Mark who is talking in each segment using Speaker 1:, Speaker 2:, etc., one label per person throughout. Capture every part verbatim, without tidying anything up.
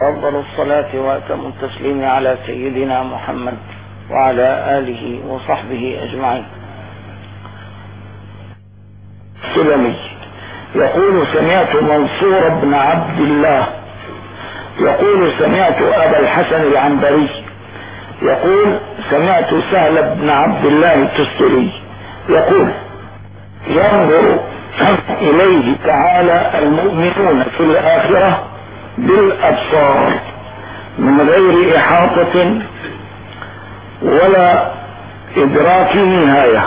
Speaker 1: أفضل الصلاة وأتم التسليم على سيدنا محمد وعلى آله وصحبه أجمعين. السلمي يقول: سمعت منصور بن عبد الله يقول: سمعت أبا الحسن العنبري يقول: سمعت سهل بن عبد الله التستري يقول: ينظر إليه تعالى المؤمنون في الآخرة بالأبصار من غير إحاطة ولا إدراك نهاية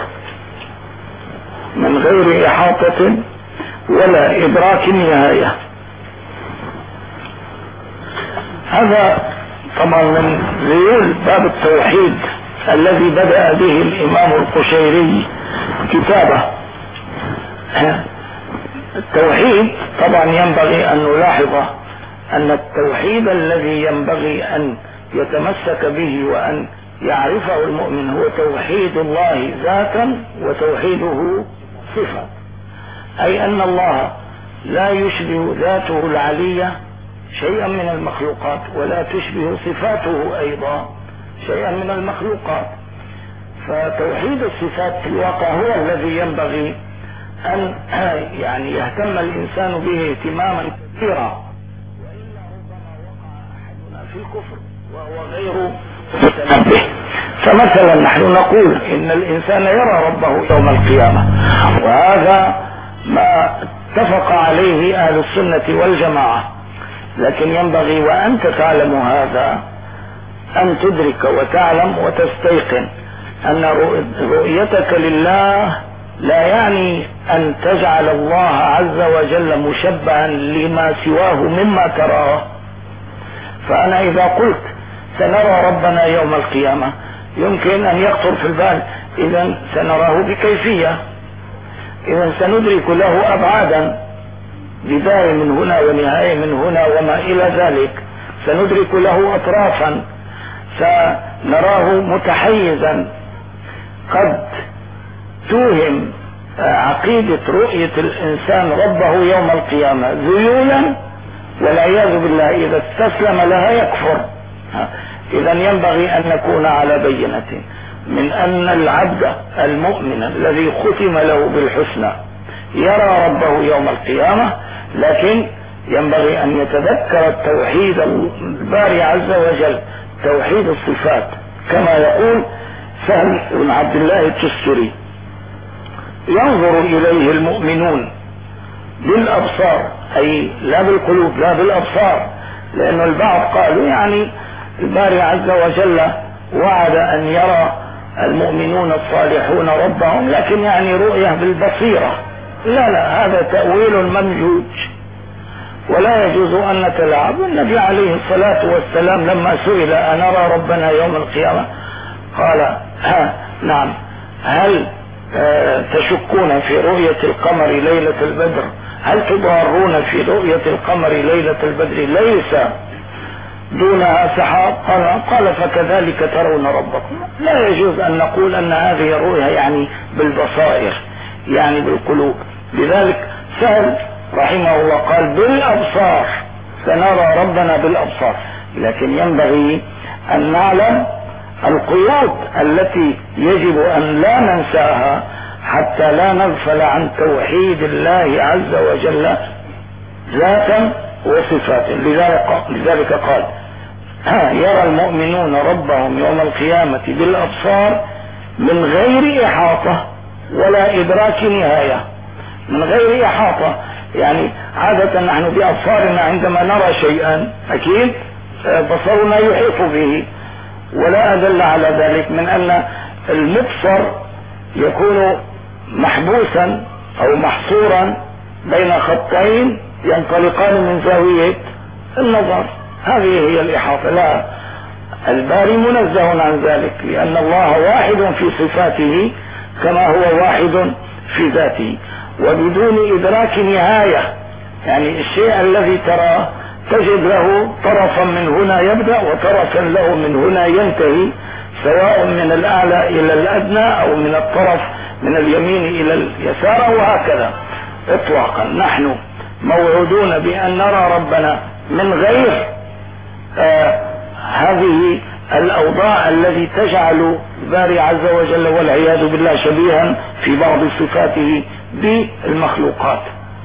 Speaker 1: من غير إحاطة ولا إدراك نهاية. هذا طبعا من ذيول باب التوحيد الذي بدأ به الإمام القشيري كتابه. التوحيد طبعا ينبغي أن نلاحظ أن التوحيد الذي ينبغي أن يتمسك به وأن يعرفه المؤمن هو توحيد الله ذاتا وتوحيده صفة، أي أن الله لا يشبه ذاته العلية شيئا من المخلوقات ولا تشبه صفاته أيضا شيئا من المخلوقات. فتوحيد الصفات في الواقع هو الذي ينبغي أن يعني يهتم الإنسان به اهتماما كثيرا، وإلا ربما وقع أحدنا في الكفر وهو غير متنبه. فمثلا نحن نقول إن الإنسان يرى ربه يوم القيامة، وهذا ما اتفق عليه أهل السنة والجماعة، لكن ينبغي وأنت تعلم هذا أن تدرك وتعلم وتستيقن أن رؤيتك لله لا يعني أن تجعل الله عز وجل مشبها لما سواه مما تراه. فأنا إذا قلت سنرى ربنا يوم القيامة يمكن أن يخطر في البال إذا سنراه بكيفية، إذا سندرك له أبعادا، بداية من هنا ونهاية من هنا وما إلى ذلك، سندرك له أطرافا، سنراه متحيزا. قد توهم عقيدة رؤية الإنسان ربه يوم القيامة ذيولا، والعياذ بالله إذا استسلم لها يكفر. إذا ينبغي أن نكون على بينة من أن العبد المؤمن الذي ختم له بالحسنى يرى ربه يوم القيامة، لكن ينبغي أن يتذكر التوحيد الباري عز وجل، توحيد الصفات، كما يقول سهل بن عبد الله التستري: ينظر إليه المؤمنون بالأبصار، أي لا بالقلوب لا بالأبصار، لأن البعض قالوا يعني الباري عز وجل وعد أن يرى المؤمنون الصالحون ربهم، لكن يعني رؤية بالبصيرة. لا لا، هذا تأويل ممجوج ولا يجوز أن نتلاعب. النبي عليه الصلاة والسلام لما سئل أنرى ربنا يوم القيامة قال: ها نعم، هل آه تشكون في رؤية القمر ليلة البدر؟ هل تضارون في رؤية القمر ليلة البدر ليس دونها سحاب؟ قال, قال فكذلك ترون ربكم. لا يجوز أن نقول أن هذه الرؤية يعني بالبصائر يعني بالقلوب. لذلك سهل رحمه الله قال: بالأبصار، سنرى ربنا بالأبصار. لكن ينبغي أن نعلم القيود التي يجب أن لا ننساها حتى لا نغفل عن توحيد الله عز وجل ذاتا وصفات. لذلك قال: ها يرى المؤمنون ربهم يوم القيامة بالأبصار من غير إحاطة ولا إدراك نهاية. من غير إحاطة يعني عادة نحن بأبصارنا عندما نرى شيئا أكيد بصرنا يحيط به، ولا أدل على ذلك من أن المبصر يكون محبوسا أو محصورا بين خطين ينطلقان من زاوية النظر. هذه هي الإحاطة. لا، الباري منزه عن ذلك، لأن الله واحد في صفاته كما هو واحد في ذاته، وبدون إدراك نهاية. يعني الشيء الذي تراه تجد له طرفا من هنا يبدأ وطرفا له من هنا ينتهي، سواء من الأعلى إلى الأدنى أو من الطرف من اليمين إلى اليسار، وهكذا إطلاقا. نحن موعودون بأن نرى ربنا من غير الأوضاع التي تجعل الباري عز وجل والعياذ بالله شبيها في بعض صفاته بالمخلوقات.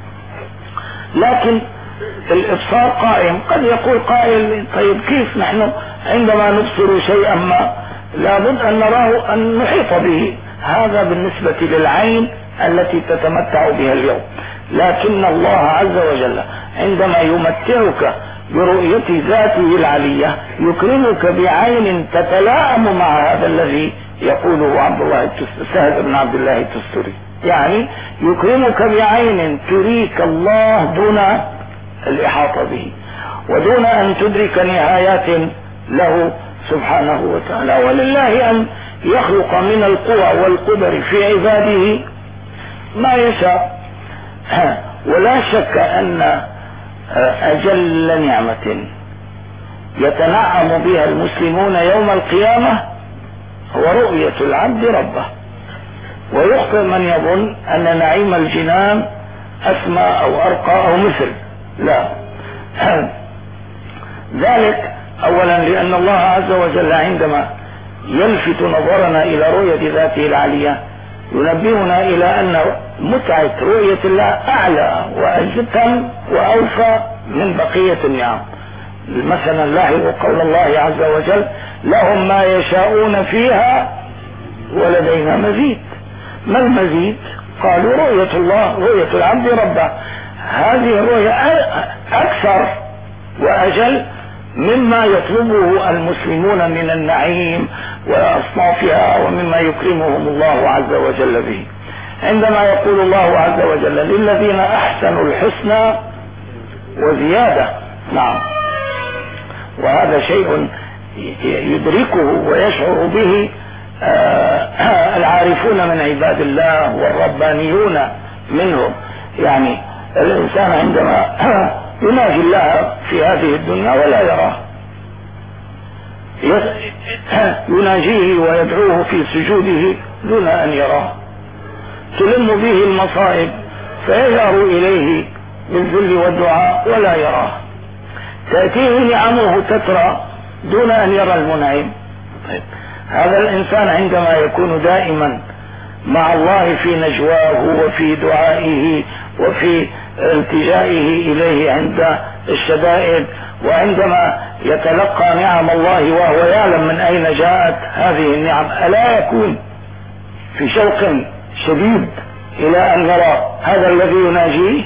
Speaker 1: لكن الإبصار قائم. قد يقول قائل طيب كيف نحن عندما نبصر شيئا ما لابد أن نراه أن نحيط به؟ هذا بالنسبة للعين التي تتمتع بها اليوم. لكن الله عز وجل عندما يمتعك برؤية ذاته العلية يكرمك بعين تتلائم مع هذا الذي يقوله عبد الله سهل بن عبد الله التستري، يعني يكرمك بعين تريك الله دون الإحاطة به ودون أن تدرك نهايات له سبحانه وتعالى. ولله أن يخلق من القوى والقدر في عباده ما يشاء. ولا شك أن أجل نعمة يتنعم بها المسلمون يوم القيامة هو رؤية العبد ربه. ويخطئ من يظن أن نعيم الجنان أسمى أو أرقى أو مثل، لا. ذلك أولا لأن الله عز وجل عندما يلفت نظرنا إلى رؤية ذاته العلية ينبهنا إلى أن متعة رؤية الله أعلى وأجتم وأوفى من بقية النعم. مثلا لاحظوا قول الله عز وجل لهم ما يشاءون فيها ولدينا مزيد. ما المزيد؟ قالوا رؤية الله، رؤية العبد ربه. هذه الرؤية أكثر وأجل مما يطلبه المسلمون من النعيم وأصنافها ومما يكرمهم الله عز وجل به. عندما يقول الله عز وجل للذين أحسنوا الحسنى وزيادة، نعم، وهذا شيء يدركه ويشعر به العارفون من عباد الله والربانيون منهم. يعني الإنسان عندما يناجي الله في هذه الدنيا ولا يراه، يناجيه ويدعوه في سجوده دون أن يراه، تلم به المصائب فيجأر إليه بالذل والدعاء ولا يراه، تأتيه نعمه تترى دون أن يرى المنعم. طيب هذا الإنسان عندما يكون دائما مع الله في نجواه وفي دعائه وفي التجائه إليه عند الشدائد، وعندما يتلقى نعم الله وهو يعلم من أين جاءت هذه النعم، ألا يكون في شوق شديد إلى أن يرى هذا الذي يناجيه؟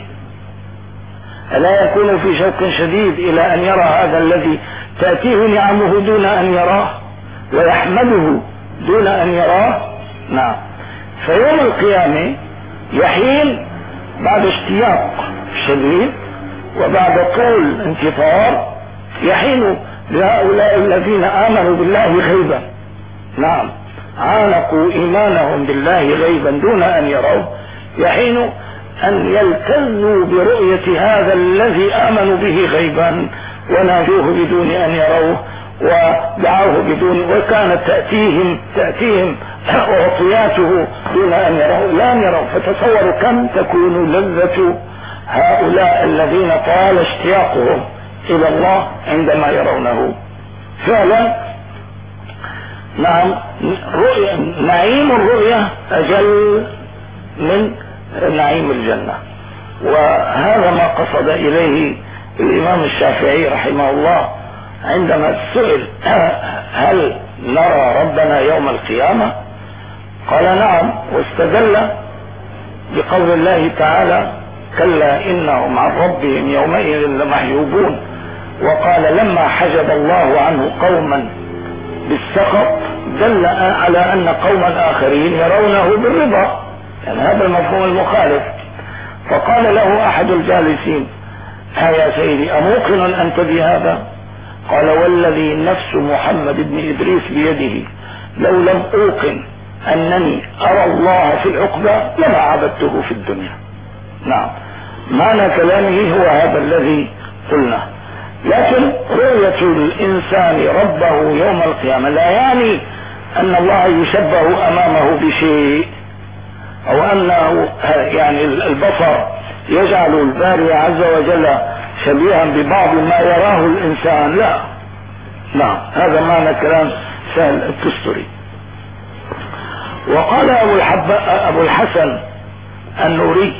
Speaker 1: ألا يكون في شوق شديد إلى أن يرى هذا الذي تأتيه نعمه دون أن يراه ويحمده دون أن يراه؟ نعم. فيوم القيامة يحين بعد اشتياق شديد وبعد طول انتظار، يحين لهؤلاء الذين آمنوا بالله غيبا، نعم، عانقوا إيمانهم بالله غيبا دون أن يروه، يحين أن يلتزوا برؤية هذا الذي آمنوا به غيبا وناجوه بدون أن يروه ودعوه بدون، وكانت تأتيهم تأتيهم أعطياته دون أن يروه لا يروه. فتصوروا كم تكون لذة هؤلاء الذين طال اشتياقهم إلى الله عندما يرونه. فعلا نعم، رؤية نعيم الرؤية أجل من نعيم الجنة. وهذا ما قصد إليه الإمام الشافعي رحمه الله عندما سئل هل نرى ربنا يوم القيامة؟ قال نعم، واستدل بقول الله تعالى كلا إنهم عن ربهم يومئذ لمحجوبون، وقال لما حجب الله عنه قوما بالسخط دل على أن قوما آخرين يرونه بالرضا، يعني هذا المفهوم المخالف. فقال له أحد الجالسين ها يا سيدي أموقن أنت بهذا؟ قال والذي نفس محمد بن إدريس بيده لو لم أوقن أنني أرى الله في العقبة لما عبدته في الدنيا. نعم، معنى كلامه هو هذا الذي قلنا. لكن رؤية الإنسان ربه يوم القيامة لا يعني أن الله يشبه أمامه بشيء، أو أنه يعني البصر يجعل الباري عز وجل شبيها ببعض ما يراه الإنسان، لا، نعم، هذا معنى كلام سهل التستري. وقال أبو, أبو الحسن النوري: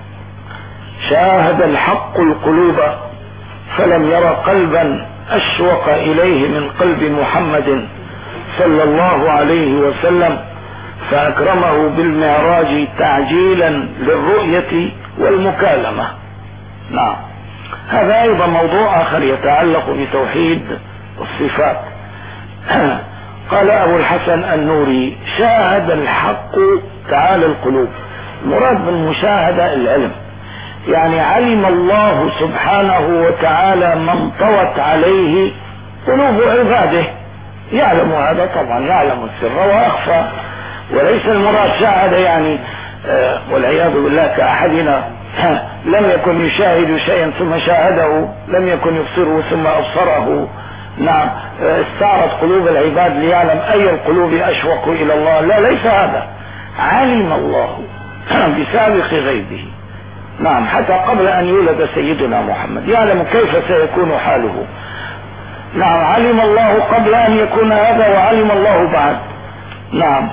Speaker 1: شاهد الحق القلوب فلم ير قلبا أشوق إليه من قلب محمد صلى الله عليه وسلم، فأكرمه بالمعراج تعجيلا للرؤية والمكالمة. نعم، هذا أيضا موضوع آخر يتعلق بتوحيد الصفات. قال أبو الحسن النوري: شاهد الحق تعالى القلوب. مراد بالمشاهدة العلم، يعني علم الله سبحانه وتعالى من طوت عليه قلوب عباده، يعلم هذا طبعا، يعلم السر وأخفى، وليس المراد شاهد يعني آه والعياذ بالله كأحدنا لم يكن يشاهد شيئا ثم شاهده، لم يكن يبصره ثم أبصره. نعم، استعرض قلوب العباد ليعلم أي القلوب أشوق إلى الله. لا، ليس هذا. علم الله بسابق غيبه، نعم، حتى قبل أن يولد سيدنا محمد يعلم كيف سيكون حاله. نعم، علم الله قبل أن يكون هذا، وعلم الله بعد. نعم،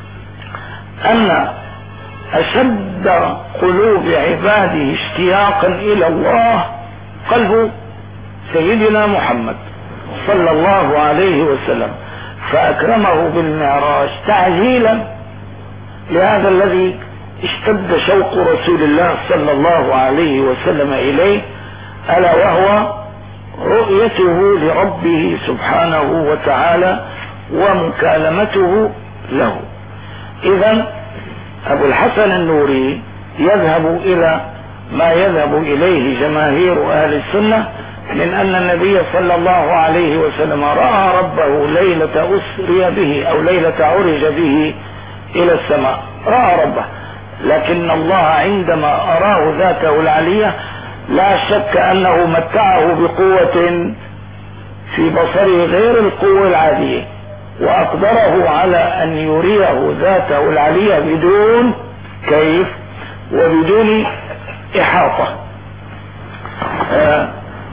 Speaker 1: أن أشد قلوب عباده اشتياقا إلى الله قلب سيدنا محمد صلى الله عليه وسلم، فأكرمه بالمعراج تعجيلا لهذا الذي اشتد شوق رسول الله صلى الله عليه وسلم إليه، ألا وهو رؤيته لربه سبحانه وتعالى ومكالمته له. إذن أبو الحسن النوري يذهب إلى ما يذهب إليه جماهير أهل السنة من أن النبي صلى الله عليه وسلم رأى ربه ليلة أسري به أو ليلة عرج به إلى السماء، رأى ربه، لكن الله عندما أراه ذاته العلية لا شك أنه متعه بقوة في بصره غير القوة العادية، وأقدره على أن يريه ذاته العلية بدون كيف وبدون إحاطة. آه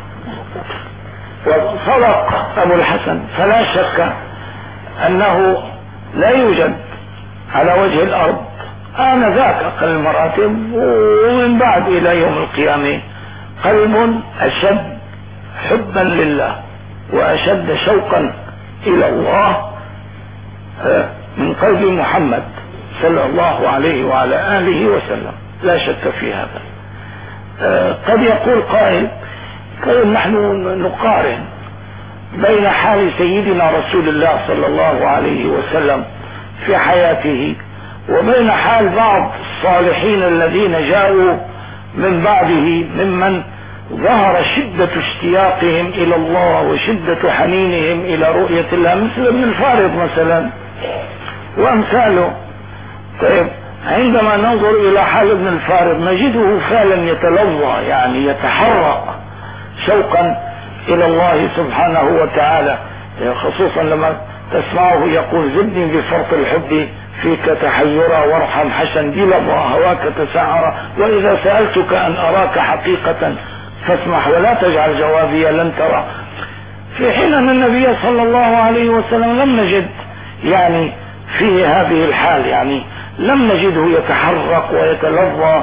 Speaker 1: وصدق أبو الحسن، فلا شك أنه لا يوجد على وجه الأرض آنذاك أقل المراتب ومن بعد إلى يوم القيامة قلب أشد حبا لله وأشد شوقا إلى الله من قلب محمد صلى الله عليه وعلى آله وسلم، لا شك في هذا. قد يقول قائل: كيف نحن نقارن بين حال سيدنا رسول الله صلى الله عليه وسلم في حياته وبين حال بعض الصالحين الذين جاءوا من بعده ممن ظهر شدة اشتياقهم إلى الله وشدة حنينهم إلى رؤية الله، مثل ابن الفارض مثلا وأمثاله. طيب، عندما ننظر إلى حال ابن الفارض نجده فعلا يتلظى، يعني يتحرق شوقا إلى الله سبحانه وتعالى، خصوصا لما تسمعه يقول: زدني بفرط الحب فيك تحيرا وارحم حشا بلظى هواك تسعرا، وإذا سألتك أن أراك حقيقة فاسمح ولا تجعل جوابي لن ترى. في حين أن النبي صلى الله عليه وسلم لم نجد يعني فيه هذه الحال، يعني لم نجده يتحرك ويتلظى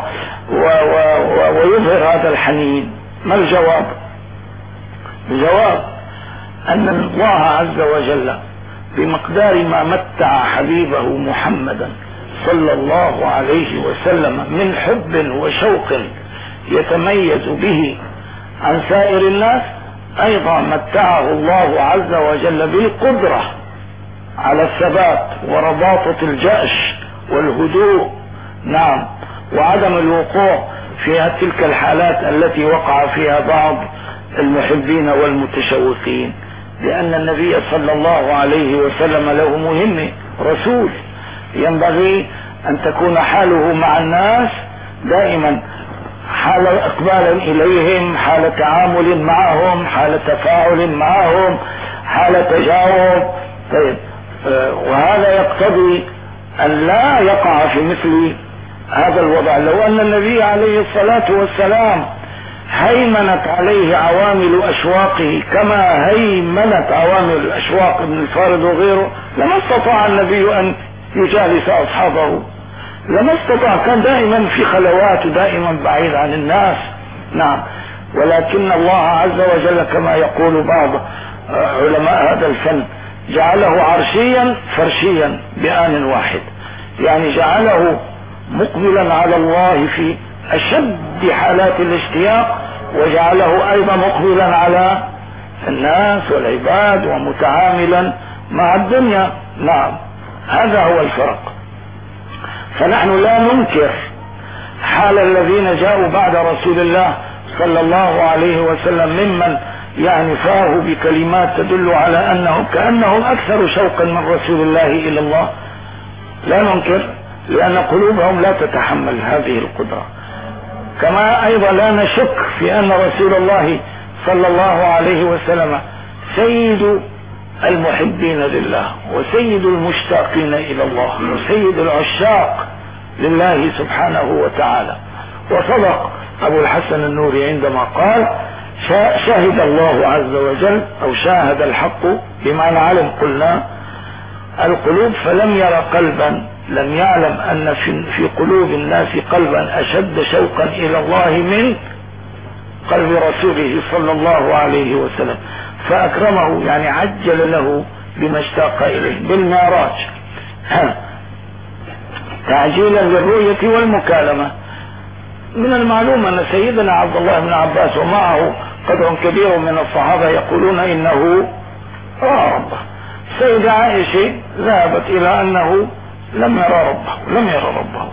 Speaker 1: ويظهر هذا الحنين. ما الجواب؟ الجواب أن الله عز وجل بمقدار ما متع حبيبه محمدا صلى الله عليه وسلم من حب وشوق يتميز به عن سائر الناس، أيضا متعه الله عز وجل بالقدرة على الثبات ورباطة الجأش والهدوء، نعم، وعدم الوقوع في تلك الحالات التي وقع فيها بعض المحبين والمتشوقين، لأن النبي صلى الله عليه وسلم له مهمة، رسول، ينبغي أن تكون حاله مع الناس دائما حال إقبال إليهم، حال تعامل معهم، حال تفاعل معهم، حال تجاوب. طيب، وهذا يقتضي أن لا يقع في مثل هذا الوضع. لو أن النبي عليه الصلاة والسلام هيمنت عليه عوامل أشواقه كما هيمنت عوامل الأشواق ابن الفارض وغيره، لما استطاع النبي أن يجالس أصحابه، لما استطاع، كان دائما في خلوات ودائما بعيد عن الناس. نعم. ولكن الله عز وجل كما يقول بعض علماء هذا الفن جعله عرشيا فرشيا بآن واحد، يعني جعله مقبلا على الله في أشد حالات الاشتياق، وجعله أيضا مقبلا على الناس والعباد ومتعاملا مع الدنيا. نعم، هذا هو الفرق. فنحن لا ننكر حال الذين جاءوا بعد رسول الله صلى الله عليه وسلم ممن يعني فاهوا بكلمات تدل على أنهم كأنهم أكثر شوقا من رسول الله إلى الله، لا ننكر، لأن قلوبهم لا تتحمل هذه القدرة. كما أيضا لا نشك في أن رسول الله صلى الله عليه وسلم سيد المحبين لله وسيد المشتاقين إلى الله وسيد العشاق لله سبحانه وتعالى. وصدق أبو الحسن النوري عندما قال: شاهد الله عز وجل أو شاهد الحق بمعنى علم قلنا القلوب، فلم ير قلبا، لم يعلم أن في قلوب الناس قلبا أشد شوقا إلى الله من قلب رسوله صلى الله عليه وسلم، فأكرمه، يعني عجل له بما اشتاق إليه بالمعراج تعجيلا للرؤية والمكالمة. من المعلوم أن سيدنا عبد الله بن عباس ومعه قدر كبير من الصحابة يقولون إنه رأى ربه. سيدة عائشة ذهبت إلى أنه لم يرى ربه، لم يرى ربه.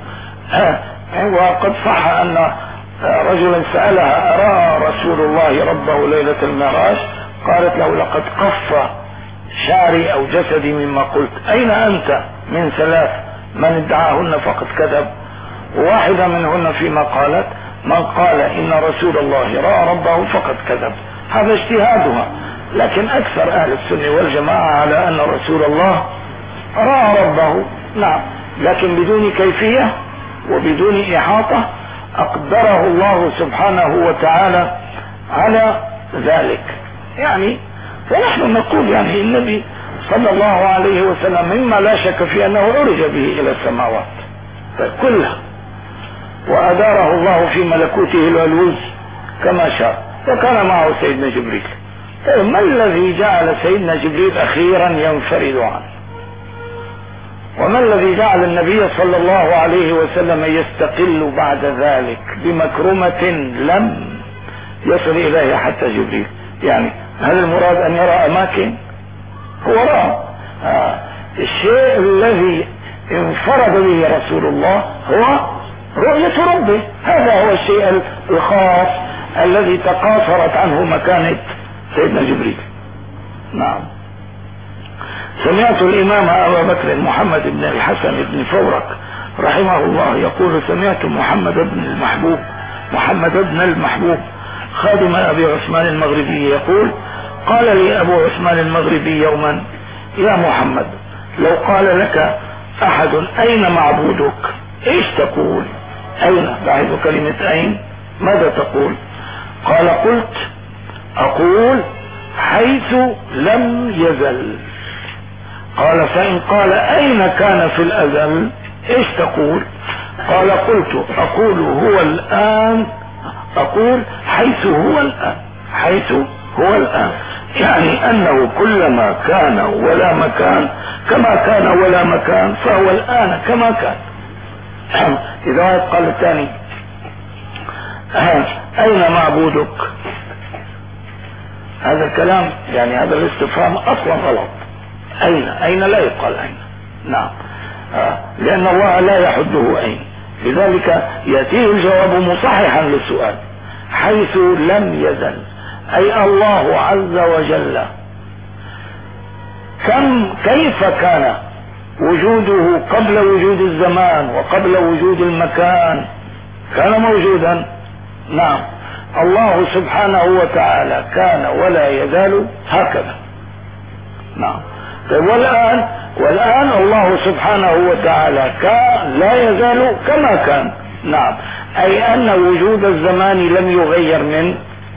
Speaker 1: وقد صح أن رجلا سألها: أرى رسول الله ربه ليلة المعراج؟ قالت له: لقد قف شعري أو جسدي مما قلت. أين أنت من ثلاث من ادعاهن فقد كذب؟ واحدة منهن فيما قالت: من قال إن رسول الله رأى ربه فقد كذب. هذا اجتهادها، لكن أكثر أهل السنة والجماعة على أن رسول الله رأى ربه. نعم، لكن بدون كيفية وبدون إحاطة أقدره الله سبحانه وتعالى على ذلك. يعني فنحن نقول يعني النبي صلى الله عليه وسلم مما لا شك في أنه عرج به إلى السماوات كلها، وأداره الله في ملكوته العلوي كما شاء، وكان معه سيدنا جبريل. ما الذي جعل سيدنا جبريل أخيرا ينفرد عنه؟ وما الذي جعل النبي صلى الله عليه وسلم يستقل بعد ذلك بمكرمة لم يصل إليها حتى جبريل؟ يعني هل المراد أن يرى أماكن؟ هو رأى آه الشيء الذي انفرد به رسول الله هو رؤية ربه، هذا هو الشيء الخاص الذي تقاصرت عنه مكانة سيدنا جبريل. نعم. سمعت الإمام أبا بكر محمد بن الحسن بن فورك رحمه الله يقول: سمعت محمد بن المحبوب محمد بن المحبوب خادم أبي عثمان المغربي يقول: قال لي أبو عثمان المغربي يوما: يا محمد، لو قال لك أحد أين معبودك إيش تقول؟ أين؟ بعد كلمة أين ماذا تقول؟ قال: قلت أقول حيث لم يزل. قال: فإن قال أين كان في الأزل إيش تقول؟ قال: قلت أقول هو الآن، أقول حيث هو الآن، حيث هو الآن، يعني أنه كلما كان ولا مكان كما كان ولا مكان فهو الآن كما كان. إذا قال الثاني: أين معبودك؟ هذا الكلام يعني هذا الاستفهام أصلا غلط. أين؟ أين لا يقال أين. نعم، آه. لأن الله لا يحده أين، لذلك يأتيه الجواب مصححا للسؤال: حيث لم يزل، أي الله عز وجل كم كيف كان وجوده قبل وجود الزمان وقبل وجود المكان، كان موجودا. نعم، الله سبحانه وتعالى كان ولا يزال هكذا. نعم. والآن والآن الله سبحانه وتعالى كان لا يزال كما كان. نعم، أي أن وجود الزمان لم يغير من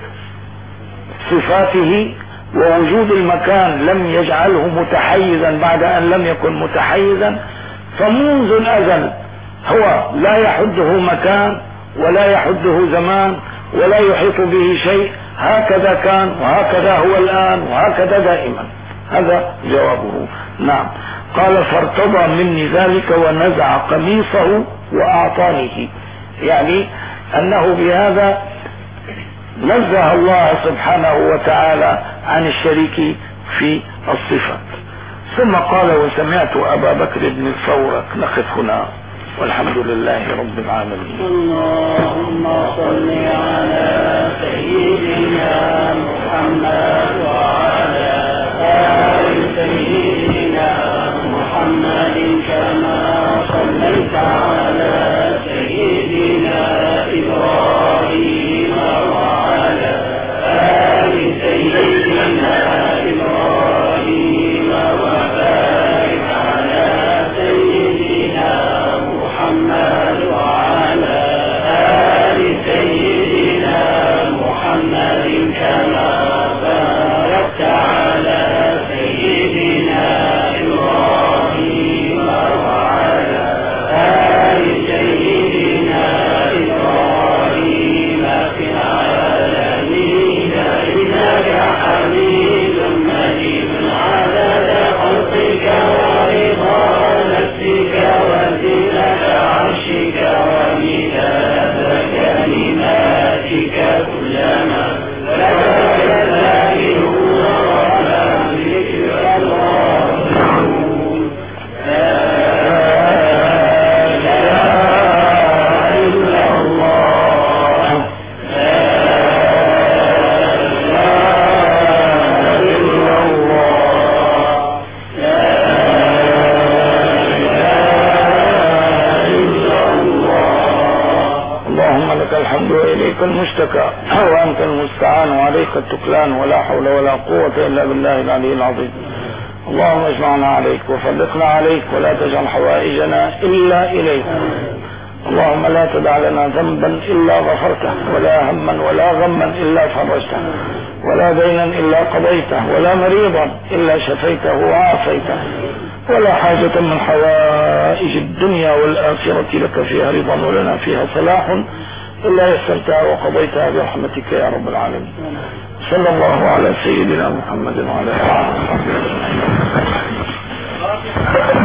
Speaker 1: صفاته، ووجود المكان لم يجعله متحيزا بعد أن لم يكن متحيزا. فمنذ الأزل هو لا يحده مكان ولا يحده زمان ولا يحيط به شيء، هكذا كان وهكذا هو الآن وهكذا دائما. هذا جوابه. نعم. قال فارتضى مني ذلك ونزع قميصه وأعطانيه، يعني أنه بهذا نزه الله سبحانه وتعالى عن الشريك في الصفات. ثم قال وسمعت أبا بكر بن الفورك. نقف هنا والحمد لله رب العالمين.
Speaker 2: اللهم صل على سيدنا محمد وعلى آل سيدنا محمد كما صليت على سيدنا إبراهيم وعلى آل سيدنا إبراهيم وبارك على سيدنا محمد وعلى آل سيدنا محمد كما باركت على سيدنا إبراهيم وعلى آل سيدنا إبراهيم في العالمين إنك حميد مجيد. عدد خلقك ورضا نفسك وزنة عرشك ومداد كلماتك كلما لك الذاكرون ولا ذكر الله يقول لا إله إلا الله لا إله إلا الله لا إله إلا الله.
Speaker 1: اللهم لك الحمد وإليك المشتكى وأنت المستعان وعليك التكلان ولا حول ولا قوة إلا بالله العلي العظيم. اللهم اجمعنا عليك وفرقنا عليك ولا تجعل حوائجنا إلا إليك. اللهم لا تدع لنا ذنبا إلا غفرته ولا هما ولا غما إلا فرجته ولا دينا إلا قضيته ولا مريضا إلا شفيته وعافيته ولا حاجة من حوائج الدنيا والآخرة لك فيها رضا ولنا فيها صلاح إلا يسرتها وقضيتها برحمتك يا رب العالمين. صلى الله على سيدنا محمد وعلى آله وصحبه أجمعين.